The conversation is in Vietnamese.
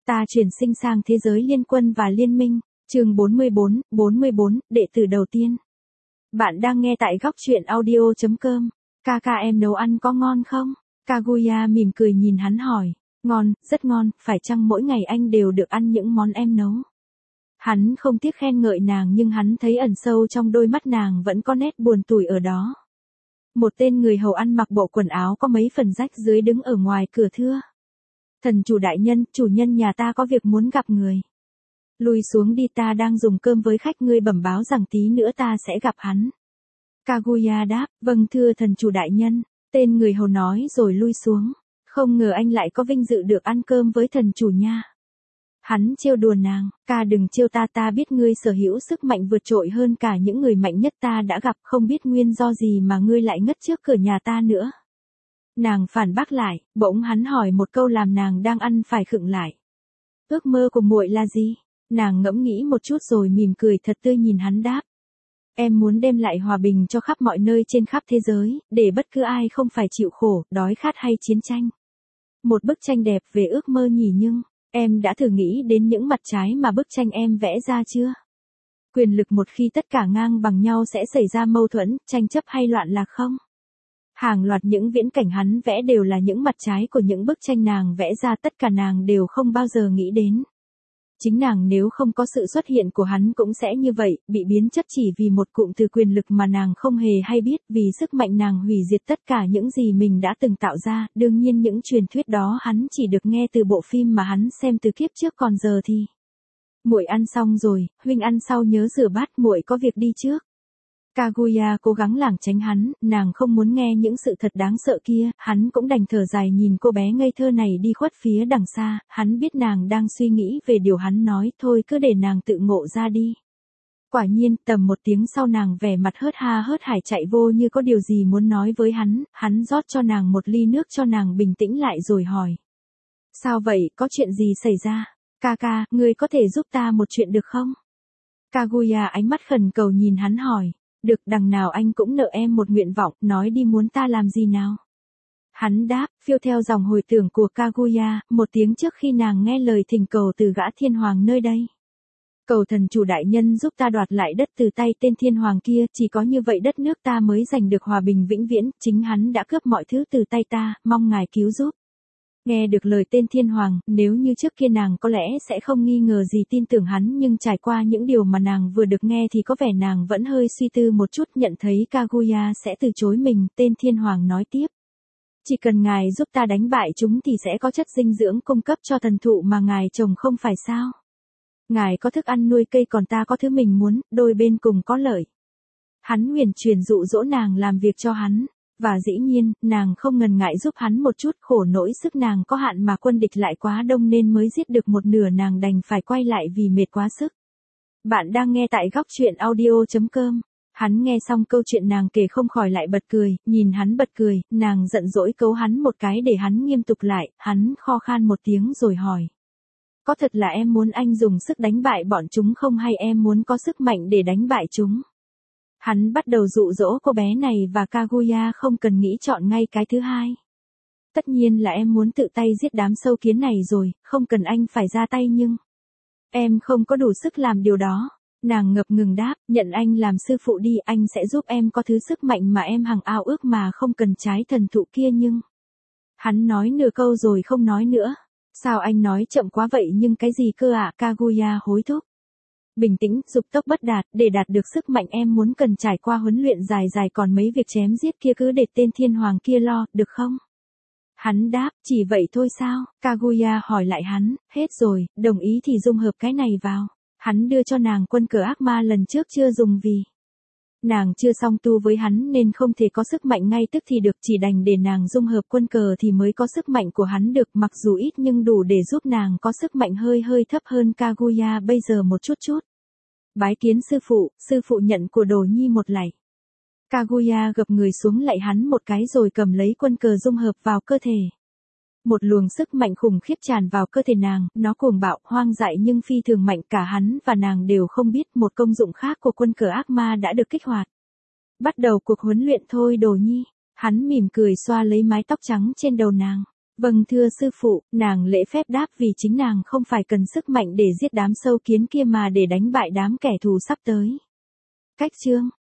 Ta chuyển sinh sang thế giới liên quân và liên minh. Chương 44, đệ tử đầu tiên. Bạn đang nghe tại góc truyện audio.com. Kaka em nấu ăn có ngon không? Kaguya mỉm cười nhìn hắn hỏi. Ngon, rất ngon, phải chăng mỗi ngày anh đều được ăn những món em nấu? Hắn không tiếc khen ngợi nàng nhưng hắn thấy ẩn sâu trong đôi mắt nàng vẫn có nét buồn tủi ở đó. Một tên người hầu ăn mặc bộ quần áo có mấy phần rách dưới đứng ở ngoài cửa thưa. Thần chủ đại nhân, chủ nhân nhà ta có việc muốn gặp người. Lui xuống đi, ta đang dùng cơm với khách, ngươi bẩm báo rằng tí nữa ta sẽ gặp hắn. Kaguya đáp, vâng thưa thần chủ đại nhân. Tên người hầu nói rồi lui xuống. Không ngờ anh lại có vinh dự được ăn cơm với thần chủ nha. Hắn trêu đùa nàng, ca đừng trêu ta, ta biết ngươi sở hữu sức mạnh vượt trội hơn cả những người mạnh nhất ta đã gặp, không biết nguyên do gì mà ngươi lại ngất trước cửa nhà ta nữa. Nàng phản bác lại, bỗng hắn hỏi một câu làm nàng đang ăn phải khựng lại. Ước mơ của muội là gì? Nàng ngẫm nghĩ một chút rồi mỉm cười thật tươi nhìn hắn đáp. Em muốn đem lại hòa bình cho khắp mọi nơi trên khắp thế giới, để bất cứ ai không phải chịu khổ, đói khát hay chiến tranh. Một bức tranh đẹp về ước mơ nhỉ, nhưng em đã thử nghĩ đến những mặt trái mà bức tranh em vẽ ra chưa? Quyền lực một khi tất cả ngang bằng nhau sẽ xảy ra mâu thuẫn, tranh chấp hay loạn lạc không? Hàng loạt những viễn cảnh hắn vẽ đều là những mặt trái của những bức tranh nàng vẽ ra, tất cả nàng đều không bao giờ nghĩ đến. Chính nàng nếu không có sự xuất hiện của hắn cũng sẽ như vậy, bị biến chất chỉ vì một cụm từ quyền lực mà nàng không hề hay biết, vì sức mạnh nàng hủy diệt tất cả những gì mình đã từng tạo ra. Đương nhiên những truyền thuyết đó hắn chỉ được nghe từ bộ phim mà hắn xem từ kiếp trước, còn giờ thì. Muội ăn xong rồi, huynh ăn sau nhớ rửa bát, muội có việc đi trước. Kaguya cố gắng lảng tránh hắn, nàng không muốn nghe những sự thật đáng sợ kia, hắn cũng đành thở dài nhìn cô bé ngây thơ này đi khuất phía đằng xa, hắn biết nàng đang suy nghĩ về điều hắn nói, thôi cứ để nàng tự ngộ ra đi. Quả nhiên, tầm một tiếng sau nàng vẻ mặt hớt ha hớt hải chạy vô như có điều gì muốn nói với hắn rót cho nàng một ly nước cho nàng bình tĩnh lại rồi hỏi. Sao vậy, có chuyện gì xảy ra? Kaka, ngươi có thể giúp ta một chuyện được không? Kaguya ánh mắt khẩn cầu nhìn hắn hỏi. Được, đằng nào anh cũng nợ em một nguyện vọng, nói đi muốn ta làm gì nào? Hắn đáp, phiêu theo dòng hồi tưởng của Kaguya, một tiếng trước khi nàng nghe lời thỉnh cầu từ gã thiên hoàng nơi đây. Cầu thần chủ đại nhân giúp ta đoạt lại đất từ tay tên thiên hoàng kia, chỉ có như vậy đất nước ta mới giành được hòa bình vĩnh viễn, chính hắn đã cướp mọi thứ từ tay ta, mong ngài cứu giúp. Nghe được lời tên thiên hoàng, nếu như trước kia nàng có lẽ sẽ không nghi ngờ gì tin tưởng hắn, nhưng trải qua những điều mà nàng vừa được nghe thì có vẻ nàng vẫn hơi suy tư một chút, nhận thấy Kaguya sẽ từ chối mình, tên thiên hoàng nói tiếp. Chỉ cần ngài giúp ta đánh bại chúng thì sẽ có chất dinh dưỡng cung cấp cho thần thụ mà ngài trồng không phải sao? Ngài có thức ăn nuôi cây còn ta có thứ mình muốn, đôi bên cùng có lợi. Hắn huyền truyền dụ dỗ nàng làm việc cho hắn. Và dĩ nhiên, nàng không ngần ngại giúp hắn một chút, khổ nỗi sức nàng có hạn mà quân địch lại quá đông nên mới giết được một nửa, nàng đành phải quay lại vì mệt quá sức. Bạn đang nghe tại góc truyện audio.com. Hắn nghe xong câu chuyện nàng kể không khỏi lại bật cười, nhìn hắn bật cười, nàng giận dỗi cấu hắn một cái để hắn nghiêm túc lại, hắn kho khan một tiếng rồi hỏi. Có thật là em muốn anh dùng sức đánh bại bọn chúng không, hay em muốn có sức mạnh để đánh bại chúng? Hắn bắt đầu dụ dỗ cô bé này và Kaguya không cần nghĩ chọn ngay cái thứ hai. Tất nhiên là em muốn tự tay giết đám sâu kiến này rồi, không cần anh phải ra tay nhưng em không có đủ sức làm điều đó. Nàng ngập ngừng đáp, nhận anh làm sư phụ đi, anh sẽ giúp em có thứ sức mạnh mà em hằng ao ước mà không cần trái thần thụ kia nhưng. Hắn nói nửa câu rồi không nói nữa. Sao anh nói chậm quá vậy, nhưng cái gì cơ ạ? Kaguya hối thúc. Bình tĩnh, dục tốc bất đạt, để đạt được sức mạnh em muốn cần trải qua huấn luyện dài dài, còn mấy việc chém giết kia cứ để tên thiên hoàng kia lo, được không? Hắn đáp, chỉ vậy thôi sao? Kaguya hỏi lại hắn, hết rồi, đồng ý thì dung hợp cái này vào. Hắn đưa cho nàng quân cờ ác ma lần trước chưa dùng vì nàng chưa song tu với hắn nên không thể có sức mạnh ngay tức thì được, chỉ đành để nàng dung hợp quân cờ thì mới có sức mạnh của hắn được, mặc dù ít nhưng đủ để giúp nàng có sức mạnh hơi thấp hơn Kaguya bây giờ một chút. Bái kiến sư phụ nhận của đồ nhi một lạy. Kaguya gập người xuống lạy hắn một cái rồi cầm lấy quân cờ dung hợp vào cơ thể. Một luồng sức mạnh khủng khiếp tràn vào cơ thể nàng, nó cuồng bạo, hoang dại nhưng phi thường mạnh, cả hắn và nàng đều không biết một công dụng khác của quân cờ ác ma đã được kích hoạt. Bắt đầu cuộc huấn luyện thôi đồ nhi, hắn mỉm cười xoa lấy mái tóc trắng trên đầu nàng. Vâng thưa sư phụ, nàng lễ phép đáp vì chính nàng không phải cần sức mạnh để giết đám sâu kiến kia mà để đánh bại đám kẻ thù sắp tới. Cách chương